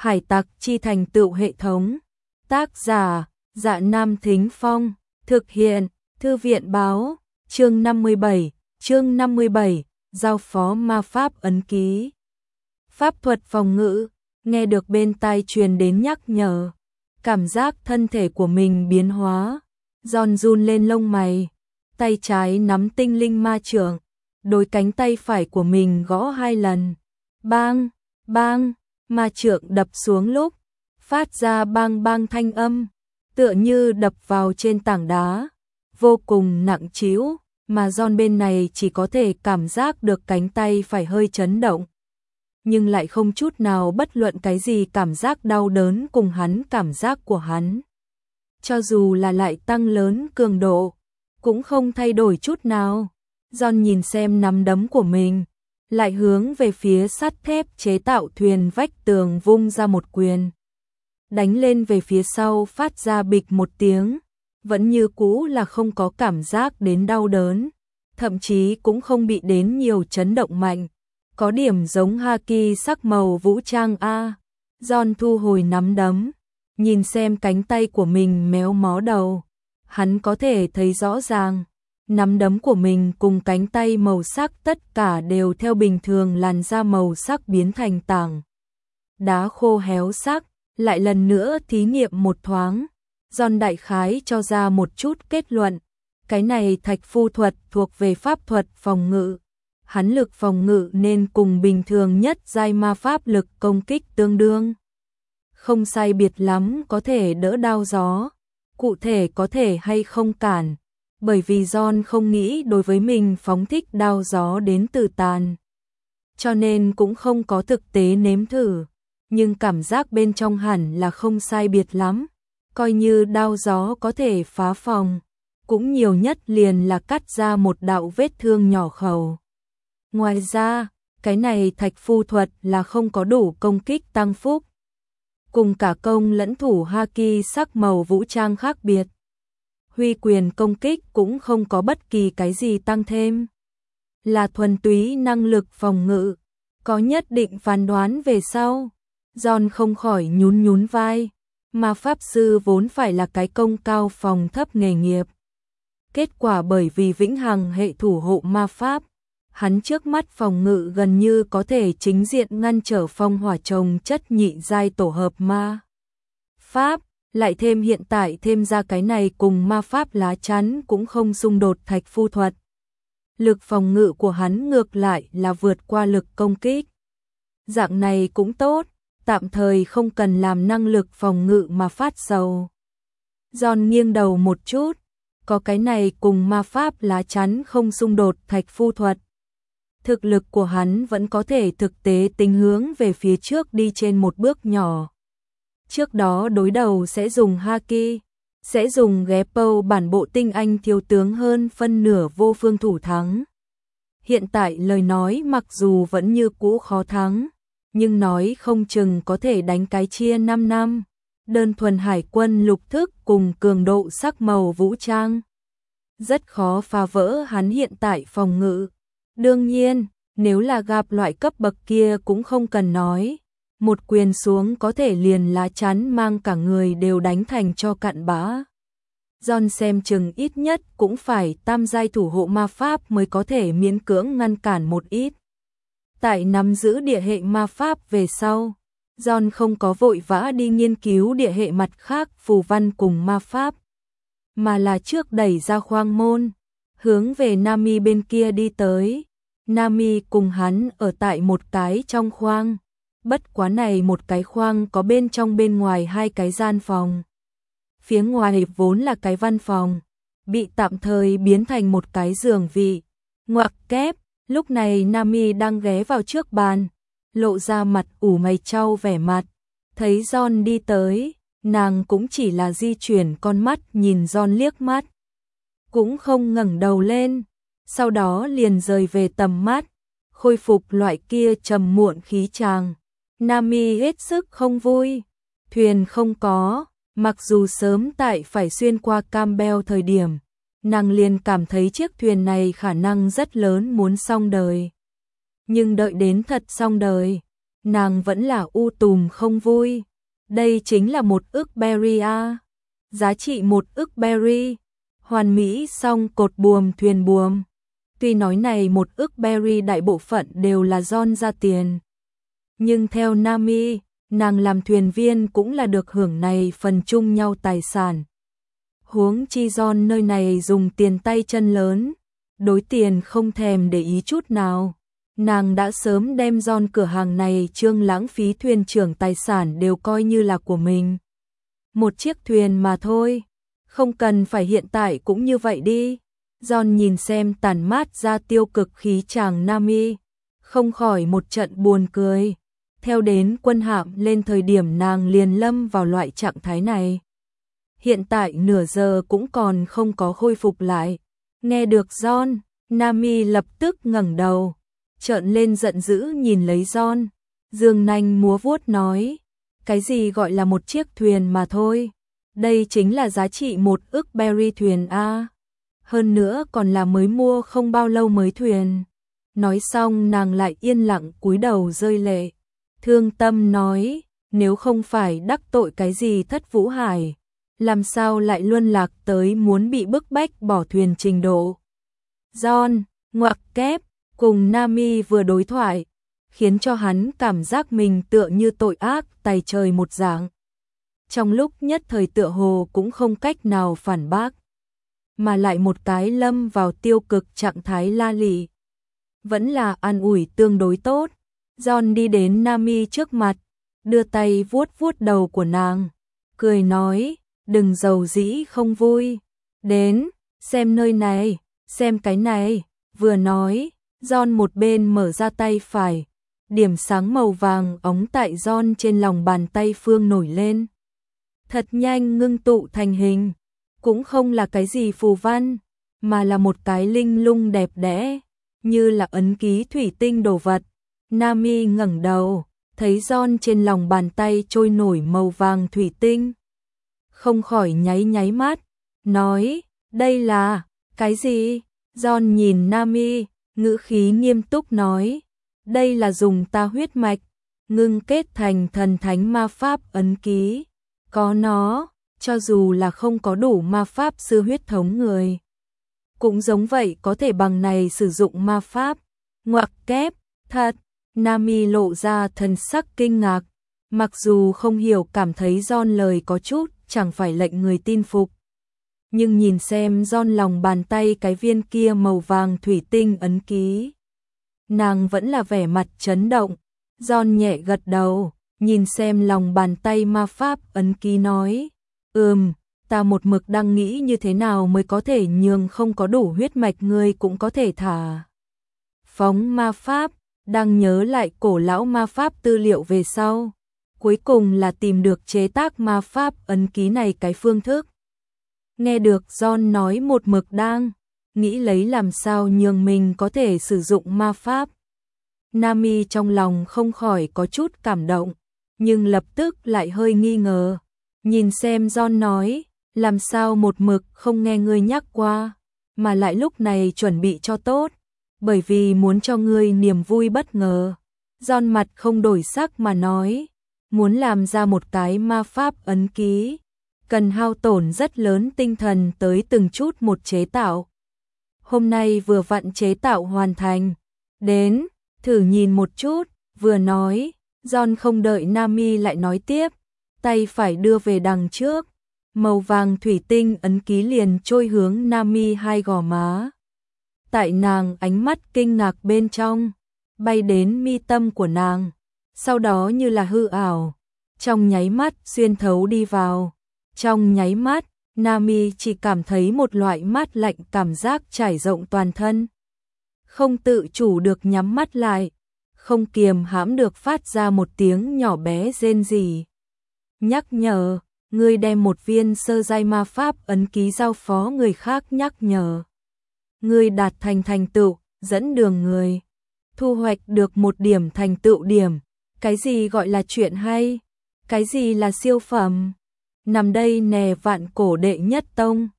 Hải tặc chi thành tựu hệ thống. Tác giả, Dạ Nam Thính Phong. Thực hiện, Thư viện báo. Chương 57, giao phó ma pháp ấn ký. Pháp thuật phòng ngự, nghe được bên tai truyền đến nhắc nhở. Cảm giác thân thể của mình biến hóa. Giòn run lên lông mày. Tay trái nắm tinh linh ma chưởng. Đôi cánh tay phải của mình gõ 2 lần. Bang, bang, ma chưởng đập xuống lúc. Phát ra bang bang thanh âm. Tựa như đập vào trên tảng đá. Vô cùng nặng trĩu, mà John bên này chỉ có thể cảm giác được cánh tay phải hơi chấn động. Nhưng lại không chút nào bất luận cái gì cảm giác đau đớn cùng hắn cảm giác của hắn. Cho dù là lại tăng lớn cường độ, cũng không thay đổi chút nào. John nhìn xem nắm đấm của mình, lại hướng về phía sắt thép chế tạo thuyền vách tường vung ra một quyền. Đánh lên về phía sau phát ra bịch một tiếng, vẫn như cũ là không có cảm giác đến đau đớn, thậm chí cũng không bị đến nhiều chấn động mạnh, có điểm giống haki sắc màu vũ trang A. John thu hồi nắm đấm, nhìn xem cánh tay của mình méo mó đầu, hắn có thể thấy rõ ràng, nắm đấm của mình cùng cánh tay màu sắc tất cả đều theo bình thường làn da màu sắc biến thành tảng đá khô héo sắc. Lại lần nữa thí nghiệm một thoáng, John đại khái cho ra một chút kết luận, cái này thạch phu thuật thuộc về pháp thuật phòng ngự, hắn lực phòng ngự nên cùng bình thường nhất giai ma pháp lực công kích tương đương. Không sai biệt lắm có thể đỡ đao gió, cụ thể có thể hay không cản, bởi vì John không nghĩ đối với mình phóng thích đao gió đến từ tàn, cho nên cũng không có thực tế nếm thử. Nhưng cảm giác bên trong hẳn là không sai biệt lắm, coi như đao gió có thể phá phòng, cũng nhiều nhất liền là cắt ra một đạo vết thương nhỏ khẩu. Ngoài ra, cái này thạch phu thuật là không có đủ công kích tăng phúc, cùng cả công lẫn thủ haki sắc màu vũ trang khác biệt. Huy quyền công kích cũng không có bất kỳ cái gì tăng thêm, là thuần túy năng lực phòng ngự, có nhất định phán đoán về sau. John không khỏi nhún vai, mà pháp sư vốn phải là cái công cao phòng thấp nghề nghiệp. Kết quả bởi vì vĩnh hằng hệ thủ hộ ma pháp, hắn trước mắt phòng ngự gần như có thể chính diện ngăn trở phong hỏa trồng chất nhị giai tổ hợp ma pháp, lại thêm hiện tại thêm ra cái này cùng ma pháp lá chắn cũng không xung đột thạch phu thuật. Lực phòng ngự của hắn ngược lại là vượt qua lực công kích. Dạng này cũng tốt. Tạm thời không cần làm năng lực phòng ngự mà phát sầu. John nghiêng đầu một chút, có cái này cùng ma pháp lá chắn không xung đột thạch phu thuật. Thực lực của hắn vẫn có thể thực tế tính hướng về phía trước đi trên một bước nhỏ. Trước đó đối đầu sẽ dùng haki, sẽ dùng Gepo bản bộ tinh anh thiếu tướng hơn phân nửa vô phương thủ thắng. Hiện tại lời nói mặc dù vẫn như cũ khó thắng, nhưng nói không chừng có thể đánh cái chia 5 năm, đơn thuần hải quân lục thức cùng cường độ sắc màu vũ trang. Rất khó phá vỡ hắn hiện tại phòng ngự. Đương nhiên, nếu là gặp loại cấp bậc kia cũng không cần nói. Một quyền xuống có thể liền lá chắn mang cả người đều đánh thành cho cặn bã. John xem chừng ít nhất cũng phải tam giai thủ hộ ma pháp mới có thể miễn cưỡng ngăn cản một ít. Tại nắm giữ địa hệ ma pháp về sau, John không có vội vã đi nghiên cứu địa hệ mặt khác phù văn cùng ma pháp, mà là trước đẩy ra khoang môn, hướng về Nami bên kia đi tới. Nami cùng hắn ở tại một cái trong khoang, bất quá này một cái khoang có bên trong bên ngoài 2 cái gian phòng. Phía ngoài vốn là cái văn phòng, bị tạm thời biến thành một cái giường vị, ngoặc kép. Lúc này Nami đang ghé vào trước bàn, lộ ra mặt ủ mày trao vẻ mặt, thấy John đi tới, nàng cũng chỉ là di chuyển con mắt nhìn John liếc mắt, cũng không ngẩng đầu lên, sau đó liền rời về tầm mắt, khôi phục loại kia trầm muộn khí chàng. Nami hết sức không vui, thuyền không có, mặc dù sớm tại phải xuyên qua Campbell thời điểm, nàng liền cảm thấy chiếc thuyền này khả năng rất lớn muốn xong đời. Nhưng đợi đến thật xong đời, nàng vẫn là u tùm không vui. Đây chính là 1 ức berry a. Giá trị 1 ức berry. Hoàn mỹ xong cột buồm thuyền buồm. Tuy nói này 1 ức berry đại bộ phận đều là John ra tiền. Nhưng theo Nami, nàng làm thuyền viên cũng là được hưởng này phần chung nhau tài sản. Huống chi John nơi này dùng tiền tay chân lớn, đối tiền không thèm để ý chút nào. Nàng đã sớm đem John cửa hàng này trương lãng phí thuyền trưởng tài sản đều coi như là của mình. Một chiếc thuyền mà thôi, không cần phải hiện tại cũng như vậy đi. John nhìn xem tản mát ra tiêu cực khí chàng Nami, không khỏi một trận buồn cười. Theo đến quân hạm lên thời điểm nàng liền lâm vào loại trạng thái này. Hiện tại nửa giờ cũng còn không có khôi phục lại. Nghe được John, Nami lập tức ngẩng đầu, trợn lên giận dữ nhìn lấy John, dương nanh múa vuốt nói, cái gì gọi là một chiếc thuyền mà thôi, đây chính là giá trị 1 ức berry thuyền a. Hơn nữa còn là mới mua không bao lâu mới thuyền. Nói xong nàng lại yên lặng cúi đầu rơi lệ, thương tâm nói, nếu không phải đắc tội cái gì Thất Vũ Hải, làm sao lại luân lạc tới muốn bị bức bách bỏ thuyền trình độ. John, ngoặc kép, cùng Nami vừa đối thoại, khiến cho hắn cảm giác mình tựa như tội ác tày trời một dạng. Trong lúc nhất thời tựa hồ cũng không cách nào phản bác, mà lại một cái lâm vào tiêu cực trạng thái la lị. Vẫn là an ủi tương đối tốt. John đi đến Nami trước mặt, đưa tay vuốt vuốt đầu của nàng, cười nói, đừng giàu dĩ không vui. Đến, xem nơi này, xem cái này. Vừa nói, John một bên mở ra tay phải, điểm sáng màu vàng óng tại John trên lòng bàn tay phương nổi lên. Thật nhanh ngưng tụ thành hình, cũng không là cái gì phù văn, mà là một cái linh lung đẹp đẽ, như là ấn ký thủy tinh đồ vật. Nami ngẩng đầu, thấy John trên lòng bàn tay trôi nổi màu vàng thủy tinh. Không khỏi nháy nháy mắt, nói, đây là, cái gì? John nhìn Nami, ngữ khí nghiêm túc nói, đây là dùng ta huyết mạch, ngưng kết thành thần thánh ma pháp ấn ký. Có nó, cho dù là không có đủ ma pháp sư huyết thống người, cũng giống vậy có thể bằng này sử dụng ma pháp. Ngoặc kép, thật. Nami lộ ra thần sắc kinh ngạc, mặc dù không hiểu cảm thấy John lời có chút chẳng phải lệnh người tin phục. Nhưng nhìn xem John lòng bàn tay cái viên kia màu vàng thủy tinh ấn ký, nàng vẫn là vẻ mặt chấn động. John nhẹ gật đầu, nhìn xem lòng bàn tay ma pháp ấn ký nói, ta một mực đang nghĩ như thế nào mới có thể nhường không có đủ huyết mạch ngươi cũng có thể thả phóng ma pháp. Đang nhớ lại cổ lão ma pháp tư liệu về sau, cuối cùng là tìm được chế tác ma pháp ấn ký này cái phương thức. Nghe được John nói một mực đang nghĩ lấy làm sao nhường mình có thể sử dụng ma pháp. Nami trong lòng không khỏi có chút cảm động, nhưng lập tức lại hơi nghi ngờ. Nhìn xem John nói, làm sao một mực không nghe ngươi nhắc qua, mà lại lúc này chuẩn bị cho tốt. Bởi vì muốn cho ngươi niềm vui bất ngờ. John mặt không đổi sắc mà nói, muốn làm ra một cái ma pháp ấn ký, cần hao tổn rất lớn tinh thần tới từng chút một chế tạo. Hôm nay vừa vặn chế tạo hoàn thành, đến, thử nhìn một chút, vừa nói, John không đợi Nami lại nói tiếp, tay phải đưa về đằng trước, màu vàng thủy tinh ấn ký liền trôi hướng Nami hai gò má. Tại nàng ánh mắt kinh ngạc bên trong, bay đến mi tâm của nàng, sau đó như là hư ảo, trong nháy mắt xuyên thấu đi vào. Trong nháy mắt, Nami chỉ cảm thấy một loại mát lạnh cảm giác trải rộng toàn thân. Không tự chủ được nhắm mắt lại, không kiềm hãm được phát ra một tiếng nhỏ bé rên rỉ. Nhắc nhở, ngươi đem một viên sơ giai ma pháp ấn ký giao phó người khác nhắc nhở. Ngươi đạt thành thành tựu, dẫn đường người, thu hoạch được một điểm thành tựu điểm. Cái gì gọi là chuyện hay? Cái gì là siêu phẩm? Nằm đây nè vạn cổ đệ nhất tông,